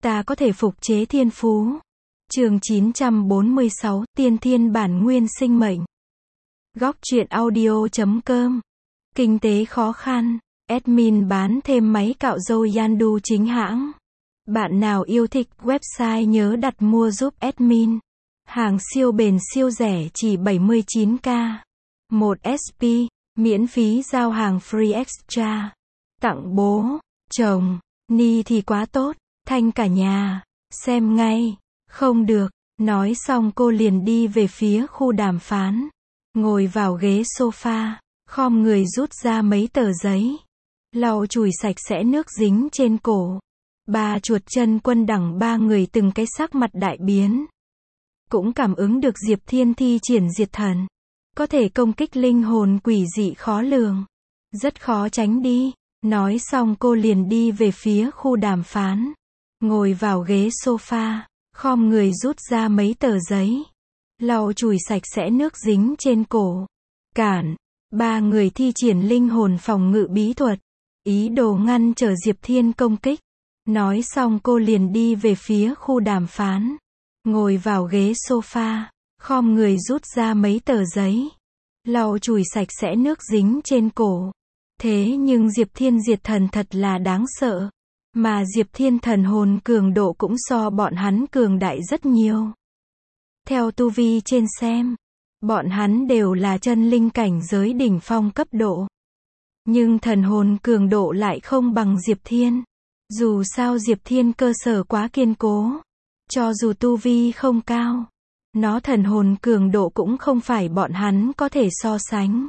Ta có thể phục chế thiên phú. Chương 946, tiên thiên bản nguyên sinh mệnh. Góc truyện audio.com. Kinh tế khó khăn. Admin bán thêm máy cạo râu Yandu chính hãng. Bạn nào yêu thích website nhớ đặt mua giúp admin. Hàng siêu bền siêu rẻ chỉ 79k. 1 SP, miễn phí giao hàng free extra. Tặng bố, chồng, ni thì quá tốt, thanh cả nhà, xem ngay. Không được, nói xong cô liền đi về phía khu đàm phán. Ngồi vào ghế sofa, khom người rút ra mấy tờ giấy. Lau chùi sạch sẽ nước dính trên cổ. Ba chuột chân quân đẳng ba người từng cái sắc mặt đại biến. Cũng cảm ứng được Diệp Thiên thi triển diệt thần. Có thể công kích linh hồn quỷ dị khó lường. Rất khó tránh đi. Nói xong cô liền đi về phía khu đàm phán. Ngồi vào ghế sofa, khom người rút ra mấy tờ giấy. Lau chùi sạch sẽ nước dính trên cổ. Cản. Ba người thi triển linh hồn phòng ngự bí thuật. Ý đồ ngăn trở Diệp Thiên công kích. Nói xong cô liền đi về phía khu đàm phán. Ngồi vào ghế sofa, khom người rút ra mấy tờ giấy. Lau chùi sạch sẽ nước dính trên cổ. Thế nhưng Diệp Thiên diệt thần thật là đáng sợ. Mà Diệp Thiên thần hồn cường độ cũng so bọn hắn cường đại rất nhiều. Theo tu vi trên xem, bọn hắn đều là chân linh cảnh giới đỉnh phong cấp độ. Nhưng thần hồn cường độ lại không bằng Diệp Thiên. Dù sao Diệp Thiên cơ sở quá kiên cố. Cho dù tu vi không cao, nó thần hồn cường độ cũng không phải bọn hắn có thể so sánh.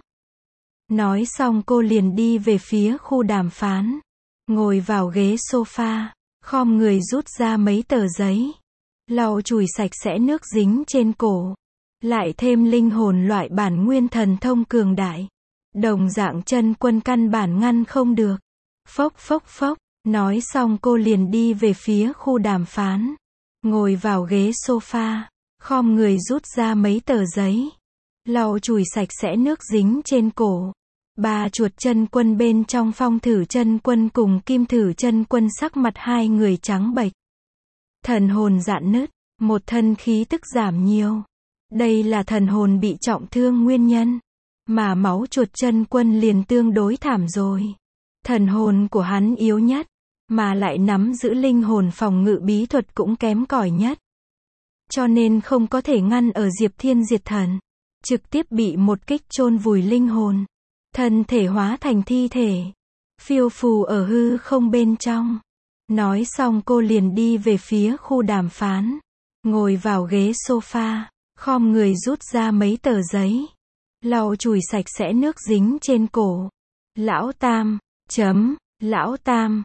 Nói xong cô liền đi về phía khu đàm phán. Ngồi vào ghế sofa, khom người rút ra mấy tờ giấy. Lau chùi sạch sẽ nước dính trên cổ. Lại thêm linh hồn loại bản nguyên thần thông cường đại. Đồng dạng chân quân căn bản ngăn không được. Phốc phốc phốc. Nói xong cô liền đi về phía khu đàm phán. Ngồi vào ghế sofa, khom người rút ra mấy tờ giấy. Lau chùi sạch sẽ nước dính trên cổ. Ba chuột chân quân bên trong Phong Thử chân quân cùng Kim Thử chân quân sắc mặt hai người trắng bệch. Thần hồn rạn nứt, một thân khí tức giảm nhiều. Đây là thần hồn bị trọng thương nguyên nhân. Mà máu chuột chân quân liền tương đối thảm rồi. Thần hồn của hắn yếu nhất, mà lại nắm giữ linh hồn phòng ngự bí thuật cũng kém cỏi nhất. Cho nên không có thể ngăn ở Diệp Thiên diệt thần. Trực tiếp bị một kích chôn vùi linh hồn. Thân thể hóa thành thi thể. Phiêu phù ở hư không bên trong. Nói xong cô liền đi về phía khu đàm phán. Ngồi vào ghế sofa, khom người rút ra mấy tờ giấy. Lau chùi sạch sẽ nước dính trên cổ. Lão Tam, Lão Tam,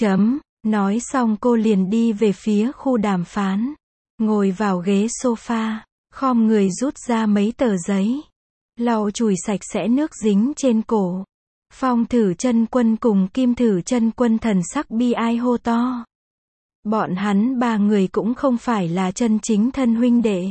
nói xong cô liền đi về phía khu đàm phán. Ngồi vào ghế sofa, khom người rút ra mấy tờ giấy. Lau chùi sạch sẽ nước dính trên cổ. Phong Thử chân quân cùng Kim Thử chân quân thần sắc bi ai hô to. Bọn hắn ba người cũng không phải là chân chính thân huynh đệ,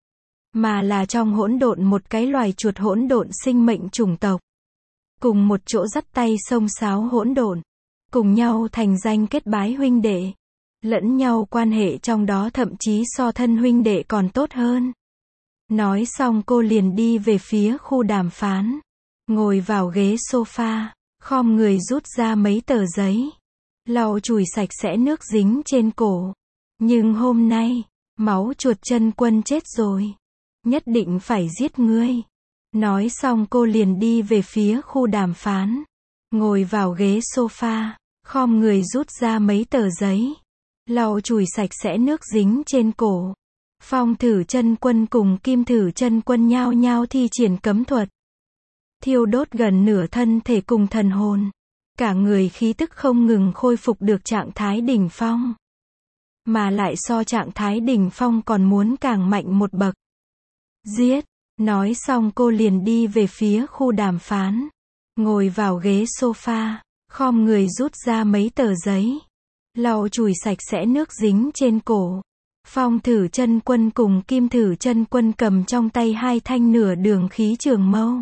mà là trong hỗn độn một cái loài chuột hỗn độn sinh mệnh chủng tộc. Cùng một chỗ dắt tay xông xáo hỗn độn. Cùng nhau thành danh kết bái huynh đệ. Lẫn nhau quan hệ trong đó thậm chí so thân huynh đệ còn tốt hơn. Nói xong cô liền đi về phía khu đàm phán. Ngồi vào ghế sofa, khom người rút ra mấy tờ giấy. Lau chùi sạch sẽ nước dính trên cổ. Nhưng hôm nay, máu chuột chân quân chết rồi. Nhất định phải giết ngươi. Nói xong cô liền đi về phía khu đàm phán. Ngồi vào ghế sofa, khom người rút ra mấy tờ giấy. Lau chùi sạch sẽ nước dính trên cổ. Phong Thử chân quân cùng Kim Thử chân quân nhao nhao thi triển cấm thuật. Thiêu đốt gần nửa thân thể cùng thần hồn. Cả người khí tức không ngừng khôi phục được trạng thái đỉnh phong. Mà lại so trạng thái đỉnh phong còn muốn càng mạnh một bậc. Giết. Nói xong cô liền đi về phía khu đàm phán. Ngồi vào ghế sofa, khom người rút ra mấy tờ giấy. Lau chùi sạch sẽ nước dính trên cổ. Phong Thử chân quân cùng Kim Thử chân quân cầm trong tay hai thanh nửa đường khí trường mâu.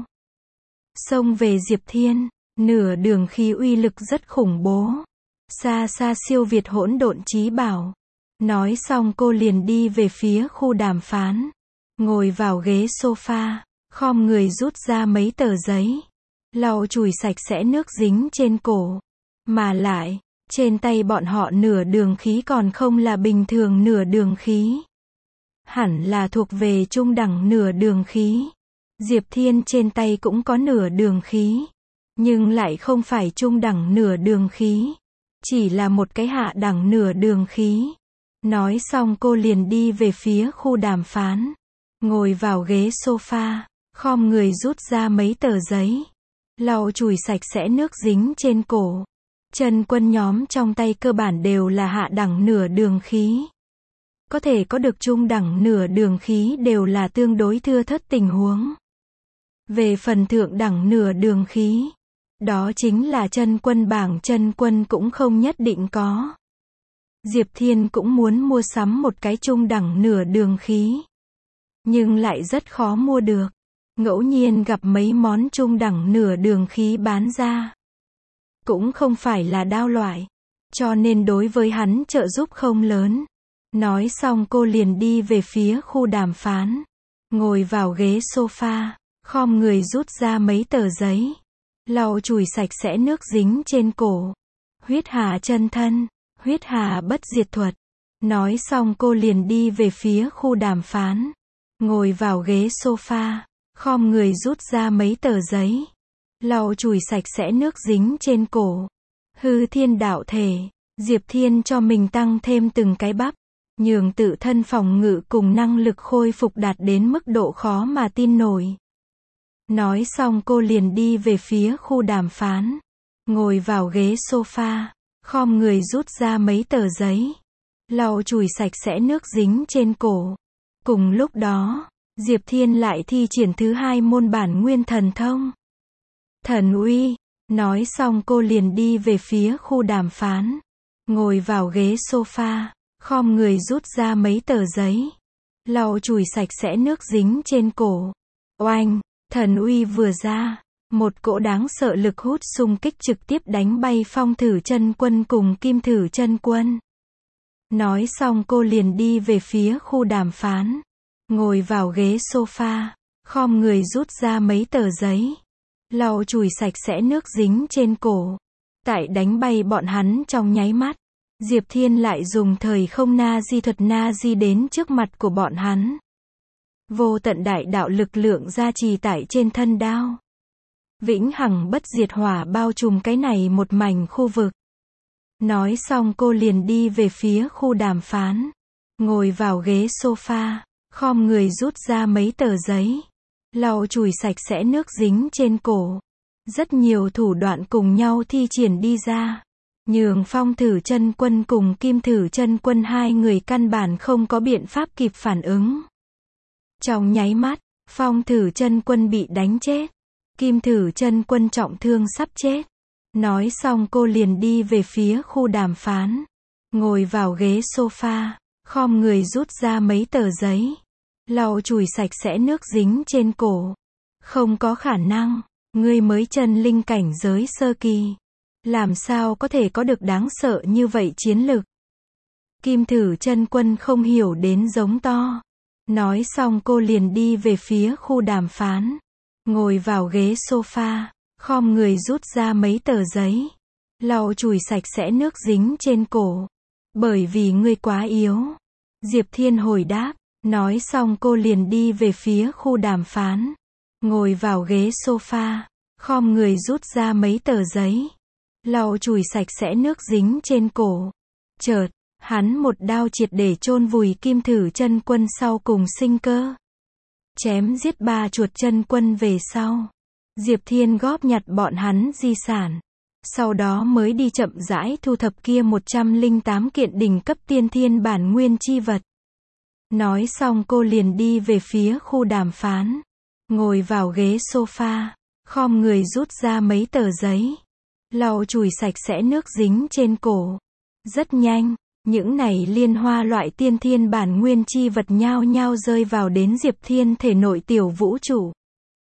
Xông về Diệp Thiên, nửa đường khí uy lực rất khủng bố. Xa xa siêu việt hỗn độn chí bảo. Nói xong cô liền đi về phía khu đàm phán. Ngồi vào ghế sofa, khom người rút ra mấy tờ giấy. Lau chùi sạch sẽ nước dính trên cổ. Mà lại, trên tay bọn họ nửa đường khí còn không là bình thường nửa đường khí. Hẳn là thuộc về trung đẳng nửa đường khí. Diệp Thiên trên tay cũng có nửa đường khí. Nhưng lại không phải trung đẳng nửa đường khí. Chỉ là một cái hạ đẳng nửa đường khí. Nói xong cô liền đi về phía khu đàm phán. Ngồi vào ghế sofa, khom người rút ra mấy tờ giấy. Lau chùi sạch sẽ nước dính trên cổ. Chân quân nhóm trong tay cơ bản đều là hạ đẳng nửa đường khí. Có thể có được trung đẳng nửa đường khí đều là tương đối thưa thớt tình huống. Về phần thượng đẳng nửa đường khí, đó chính là chân quân bảng, chân quân cũng không nhất định có. Diệp Thiên cũng muốn mua sắm một cái trung đẳng nửa đường khí. Nhưng lại rất khó mua được. Ngẫu nhiên gặp mấy món trung đẳng nửa đường khí bán ra. Cũng không phải là đao loại. Cho nên đối với hắn trợ giúp không lớn. Nói xong cô liền đi về phía khu đàm phán. Ngồi vào ghế sofa, khom người rút ra mấy tờ giấy. Lau chùi sạch sẽ nước dính trên cổ. Huyết hà chân thân, huyết hà bất diệt thuật. Nói xong cô liền đi về phía khu đàm phán. Ngồi vào ghế sofa, khom người rút ra mấy tờ giấy. Lau chùi sạch sẽ nước dính trên cổ. Hư thiên đạo thể, Diệp Thiên cho mình tăng thêm từng cái bắp. Nhường tự thân phòng ngự cùng năng lực khôi phục đạt đến mức độ khó mà tin nổi. Nói xong cô liền đi về phía khu đàm phán. Ngồi vào ghế sofa, khom người rút ra mấy tờ giấy. Lau chùi sạch sẽ nước dính trên cổ. Cùng lúc đó, Diệp Thiên lại thi triển thứ hai môn bản nguyên thần thông. Thần uy. Nói xong cô liền đi về phía khu đàm phán. Ngồi vào ghế sofa, khom người rút ra mấy tờ giấy. Lau chùi sạch sẽ nước dính trên cổ. Oanh, thần uy vừa ra. Một cỗ đáng sợ lực hút xung kích trực tiếp đánh bay Phong Thử Chân Quân cùng Kim Thử Chân Quân. Nói xong cô liền đi về phía khu đàm phán. Ngồi vào ghế sofa, khom người rút ra mấy tờ giấy. Lau chùi sạch sẽ nước dính trên cổ. Tại đánh bay bọn hắn trong nháy mắt, Diệp Thiên lại dùng thời không na di thuật na di đến trước mặt của bọn hắn. Vô tận đại đạo lực lượng gia trì tại trên thân đao. Vĩnh hằng bất diệt hỏa bao trùm cái này một mảnh khu vực. Nói xong cô liền đi về phía khu đàm phán. Ngồi vào ghế sofa, khom người rút ra mấy tờ giấy. Lau chùi sạch sẽ nước dính trên cổ. Rất nhiều thủ đoạn cùng nhau thi triển đi ra. Nhường Phong Thử Chân Quân cùng Kim Thử Chân Quân hai người căn bản không có biện pháp kịp phản ứng. Trong nháy mắt, Phong Thử Chân Quân bị đánh chết. Kim Thử Chân Quân trọng thương sắp chết. Nói xong cô liền đi về phía khu đàm phán. Ngồi vào ghế sofa, khom người rút ra mấy tờ giấy. Lau chùi sạch sẽ nước dính trên cổ. Không có khả năng, ngươi mới chân linh cảnh giới sơ kỳ. Làm sao có thể có được đáng sợ như vậy chiến lực? Kim Thử Chân Quân không hiểu đến giống to. Nói xong cô liền đi về phía khu đàm phán. Ngồi vào ghế sofa, khom người rút ra mấy tờ giấy. Lau chùi sạch sẽ nước dính trên cổ. Bởi vì ngươi quá yếu. Diệp Thiên hồi đáp. Nói xong cô liền đi về phía khu đàm phán. Ngồi vào ghế sofa, khom người rút ra mấy tờ giấy. Lau chùi sạch sẽ nước dính trên cổ. Chợt, hắn một đao triệt để chôn vùi Kim Thử Chân Quân sau cùng sinh cơ. Chém giết 3 chuột chân quân về sau. Diệp Thiên góp nhặt bọn hắn di sản. Sau đó mới đi chậm rãi thu thập kia 108 kiện đỉnh cấp tiên thiên bản nguyên chi vật. Nói xong cô liền đi về phía khu đàm phán. Ngồi vào ghế sofa, khom người rút ra mấy tờ giấy. Lau chùi sạch sẽ nước dính trên cổ. Rất nhanh, những này liên hoa loại tiên thiên bản nguyên chi vật nhao nhao rơi vào đến Diệp Thiên thể nội tiểu vũ trụ.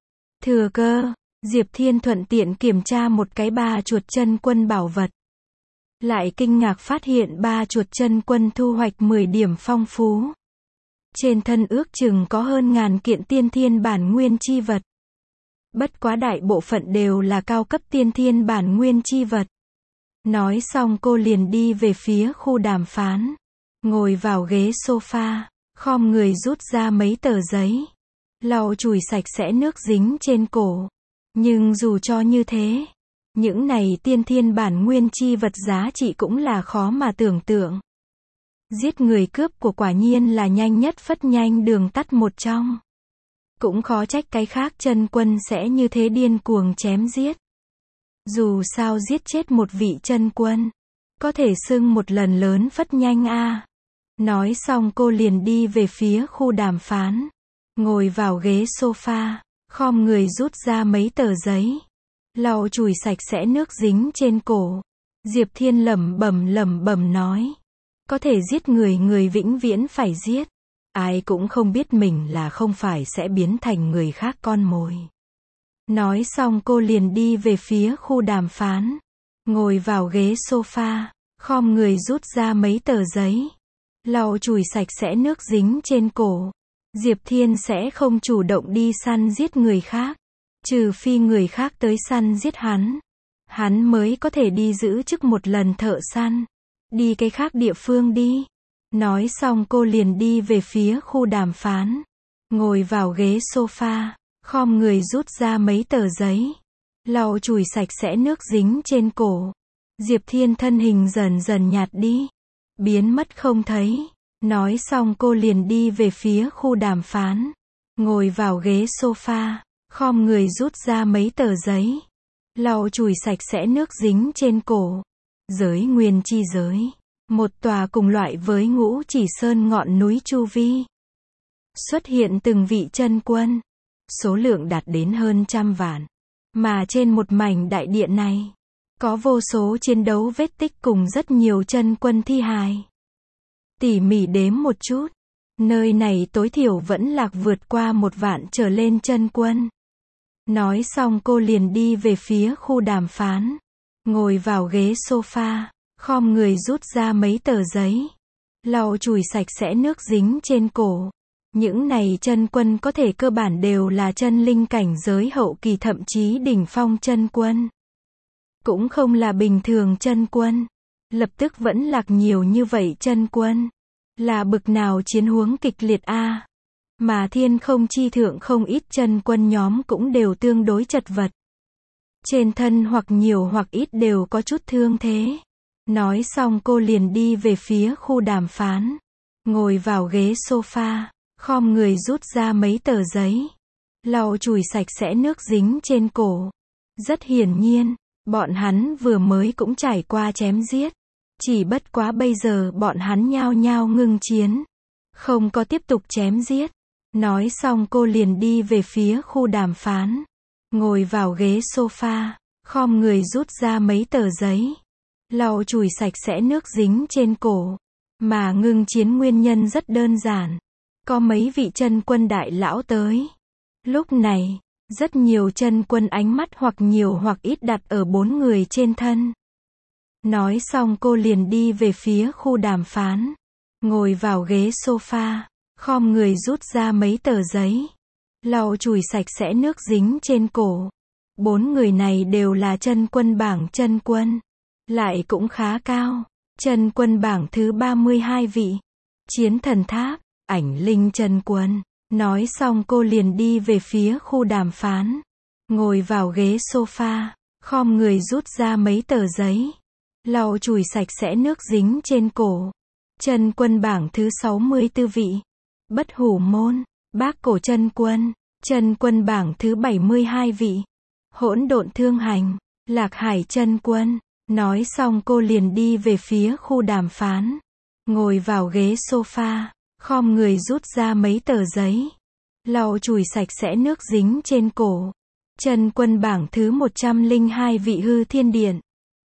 Thừa cơ, Diệp Thiên thuận tiện kiểm tra một cái 3 chuột chân quân bảo vật. lại kinh ngạc phát hiện ba chuột chân quân thu hoạch 10 điểm phong phú. Trên thân ước chừng có hơn ngàn kiện tiên thiên bản nguyên chi vật. Bất quá đại bộ phận đều là cao cấp tiên thiên bản nguyên chi vật. Nói xong cô liền đi về phía khu đàm phán. Ngồi vào ghế sofa, khom người rút ra mấy tờ giấy. Lau chùi sạch sẽ nước dính trên cổ. Nhưng dù cho như thế, những này tiên thiên bản nguyên chi vật giá trị cũng là khó mà tưởng tượng. Giết người cướp của quả nhiên là nhanh nhất phất nhanh đường tắt một trong. Cũng khó trách cái khác chân quân sẽ như thế điên cuồng chém giết. Dù sao giết chết một vị chân quân, có thể xưng một lần lớn phất nhanh a. Nói xong cô liền đi về phía khu đàm phán. Ngồi vào ghế sofa, khom người rút ra mấy tờ giấy. Lau chùi sạch sẽ nước dính trên cổ. Diệp Thiên lẩm bẩm nói. Có thể giết người, người vĩnh viễn phải giết. Ai cũng không biết mình là không phải sẽ biến thành người khác con mồi. Nói xong cô liền đi về phía khu đàm phán. Ngồi vào ghế sofa, khom người rút ra mấy tờ giấy. Lau chùi sạch sẽ nước dính trên cổ. Diệp Thiên sẽ không chủ động đi săn giết người khác. Trừ phi người khác tới săn giết hắn. Hắn mới có thể đi giữ chức một lần thợ săn. Đi cái khác địa phương đi. Nói xong cô liền đi về phía khu đàm phán. Ngồi vào ghế sofa, khom người rút ra mấy tờ giấy. Lau chùi sạch sẽ nước dính trên cổ. Diệp Thiên thân hình dần dần nhạt đi. Biến mất không thấy. Nói xong cô liền đi về phía khu đàm phán. Ngồi vào ghế sofa, khom người rút ra mấy tờ giấy. Lau chùi sạch sẽ nước dính trên cổ. Giới nguyên chi giới. Một tòa cùng loại với Ngũ Chỉ Sơn ngọn núi chu vi. Xuất hiện từng vị chân quân. Số lượng đạt đến hơn 100 vạn. Mà trên một mảnh đại điện này, có vô số chiến đấu vết tích cùng rất nhiều chân quân thi hài. Tỉ mỉ đếm một chút. Nơi này tối thiểu vẫn lạc vượt qua 1 vạn trở lên chân quân. Nói xong cô liền đi về phía khu đàm phán. Ngồi vào ghế sofa, khom người rút ra mấy tờ giấy. Lau chùi sạch sẽ nước dính trên cổ. Những này chân quân có thể cơ bản đều là chân linh cảnh giới hậu kỳ thậm chí đỉnh phong chân quân. Cũng không là bình thường chân quân. Lập tức vẫn lạc nhiều như vậy chân quân. Là bực nào chiến huống kịch liệt a. Mà thiên không chi thượng không ít chân quân nhóm cũng đều tương đối chật vật. Trên thân hoặc nhiều hoặc ít đều có chút thương thế. Nói xong cô liền đi về phía khu đàm phán. Ngồi vào ghế sofa, khom người rút ra mấy tờ giấy. Lau chùi sạch sẽ nước dính trên cổ. Rất hiển nhiên, bọn hắn vừa mới cũng trải qua chém giết. Chỉ bất quá bây giờ bọn hắn nhao nhao ngưng chiến. Không có tiếp tục chém giết. Nói xong cô liền đi về phía khu đàm phán. Ngồi vào ghế sofa, khom người rút ra mấy tờ giấy. Lau chùi sạch sẽ nước dính trên cổ. Mà ngưng chiến nguyên nhân rất đơn giản. Có mấy vị chân quân đại lão tới. Lúc này, rất nhiều chân quân ánh mắt hoặc nhiều hoặc ít đặt ở 4 người trên thân. Nói xong cô liền đi về phía khu đàm phán. Ngồi vào ghế sofa, khom người rút ra mấy tờ giấy. Lau chùi sạch sẽ nước dính trên cổ. 4 người này đều là chân quân bảng chân quân. Lại cũng khá cao. Chân quân bảng thứ 32 vị. Chiến thần tháp, ảnh linh chân quân. Nói xong cô liền đi về phía khu đàm phán. Ngồi vào ghế sofa, khom người rút ra mấy tờ giấy. Lau chùi sạch sẽ nước dính trên cổ. Chân quân bảng thứ 64 vị. Bất hủ môn, bác cổ chân quân. Chân quân bảng thứ 72 vị. Hỗn độn thương hành, lạc hải chân quân. Nói xong cô liền đi về phía khu đàm phán. Ngồi vào ghế sofa, khom người rút ra mấy tờ giấy. Lau chùi sạch sẽ nước dính trên cổ. Chân quân bảng thứ 102 vị hư thiên điện.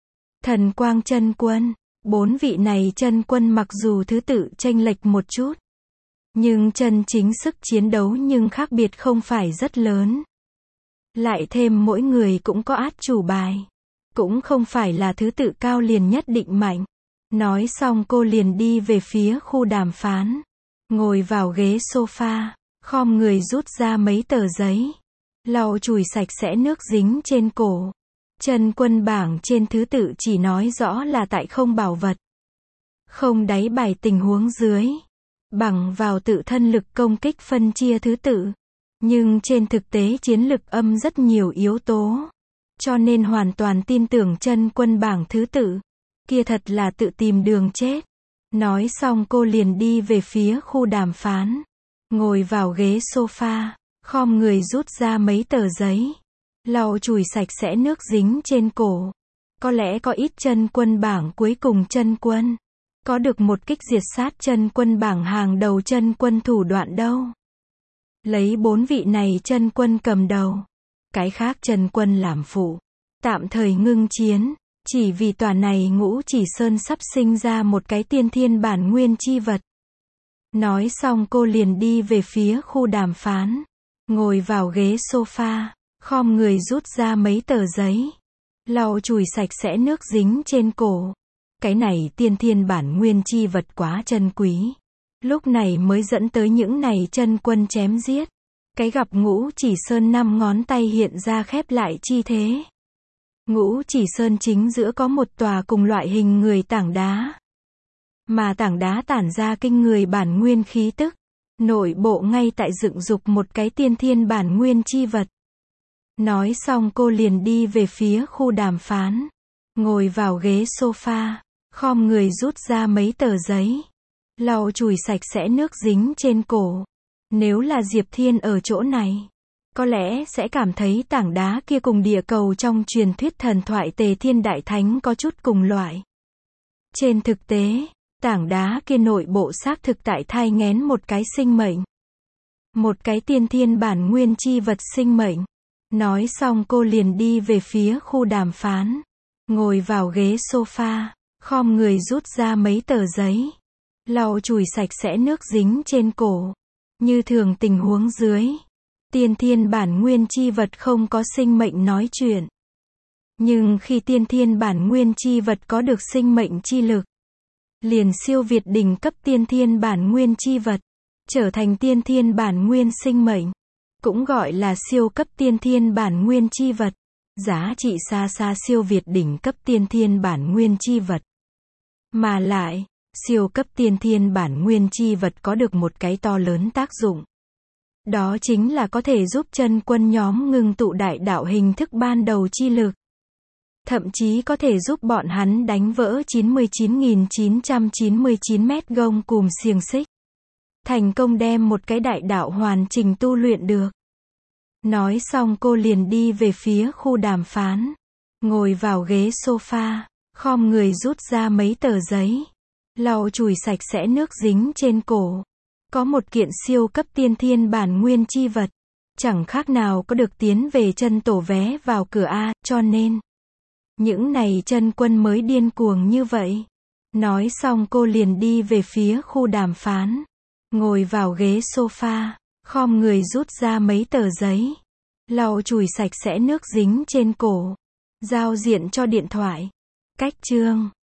Thần quang chân quân. 4 vị này chân quân mặc dù thứ tự chênh lệch một chút. Nhưng chân chính sức chiến đấu nhưng khác biệt không phải rất lớn. Lại thêm mỗi người cũng có át chủ bài. Cũng không phải là thứ tự cao liền nhất định mạnh. Nói xong cô liền đi về phía khu đàm phán. Ngồi vào ghế sofa, khom người rút ra mấy tờ giấy. Lau chùi sạch sẽ nước dính trên cổ. Chân quân bảng trên thứ tự chỉ nói rõ là tại không bảo vật. Không đáy bài tình huống dưới. Bằng vào tự thân lực công kích phân chia thứ tự. Nhưng trên thực tế chiến lực âm rất nhiều yếu tố. Cho nên hoàn toàn tin tưởng chân quân bảng thứ tự. Kia thật là tự tìm đường chết. Nói xong cô liền đi về phía khu đàm phán. Ngồi vào ghế sofa, khom người rút ra mấy tờ giấy. Lau chùi sạch sẽ nước dính trên cổ. Có lẽ có ít chân quân bảng cuối cùng chân quân. Có được một kích diệt sát chân quân bảng hàng đầu chân quân thủ đoạn đâu. Lấy 4 vị này chân quân cầm đầu. Cái khác chân quân làm phụ. Tạm thời ngưng chiến. Chỉ vì tòa này Ngũ Chỉ Sơn sắp sinh ra một cái tiên thiên bản nguyên chi vật. Nói xong cô liền đi về phía khu đàm phán. Ngồi vào ghế sofa, khom người rút ra mấy tờ giấy. Lau chùi sạch sẽ nước dính trên cổ. Cái này tiên thiên bản nguyên chi vật quá chân quý. Lúc này mới dẫn tới những này chân quân chém giết. Cái gặp Ngũ Chỉ Sơn 5 ngón tay hiện ra khép lại chi thế. Ngũ Chỉ Sơn chính giữa có một tòa cùng loại hình người tảng đá. Mà tảng đá tản ra kinh người bản nguyên khí tức. Nội bộ ngay tại dựng dục một cái tiên thiên bản nguyên chi vật. Nói xong cô liền đi về phía khu đàm phán. Ngồi vào ghế sofa, khom người rút ra mấy tờ giấy. Lau chùi sạch sẽ nước dính trên cổ. Nếu là Diệp Thiên ở chỗ này, có lẽ sẽ cảm thấy tảng đá kia cùng địa cầu trong truyền thuyết thần thoại Tề Thiên Đại Thánh có chút cùng loại. Trên thực tế, tảng đá kia nội bộ xác thực tại thai nghén một cái sinh mệnh. Một cái tiên thiên bản nguyên chi vật sinh mệnh. Nói xong cô liền đi về phía khu đàm phán. Ngồi vào ghế sofa, khom người rút ra mấy tờ giấy. Lau chùi sạch sẽ nước dính trên cổ. Như thường tình huống dưới. Tiên thiên bản nguyên chi vật không có sinh mệnh nói chuyện. Nhưng khi tiên thiên bản nguyên chi vật có được sinh mệnh chi lực, liền siêu việt đỉnh cấp tiên thiên bản nguyên chi vật, trở thành tiên thiên bản nguyên sinh mệnh, cũng gọi là siêu cấp tiên thiên bản nguyên chi vật, giá trị xa xa siêu việt đỉnh cấp tiên thiên bản nguyên chi vật. Mà lại, siêu cấp tiên thiên bản nguyên chi vật có được một cái to lớn tác dụng. Đó chính là có thể giúp chân quân nhóm ngưng tụ đại đạo hình thức ban đầu chi lực. Thậm chí có thể giúp bọn hắn đánh vỡ 99.999 mét gông cùm xiềng xích. Thành công đem một cái đại đạo hoàn chỉnh tu luyện được. Nói xong cô liền đi về phía khu đàm phán. Ngồi vào ghế sofa, khom người rút ra mấy tờ giấy. Lau chùi sạch sẽ nước dính trên cổ. Có một kiện siêu cấp tiên thiên bản nguyên chi vật. Chẳng khác nào có được tiến về chân tổ vé vào cửa A, cho nên những này chân quân mới điên cuồng như vậy. Nói xong cô liền đi về phía khu đàm phán. Ngồi vào ghế sofa, khom người rút ra mấy tờ giấy. Lau chùi sạch sẽ nước dính trên cổ. Giao diện cho điện thoại. Cách chương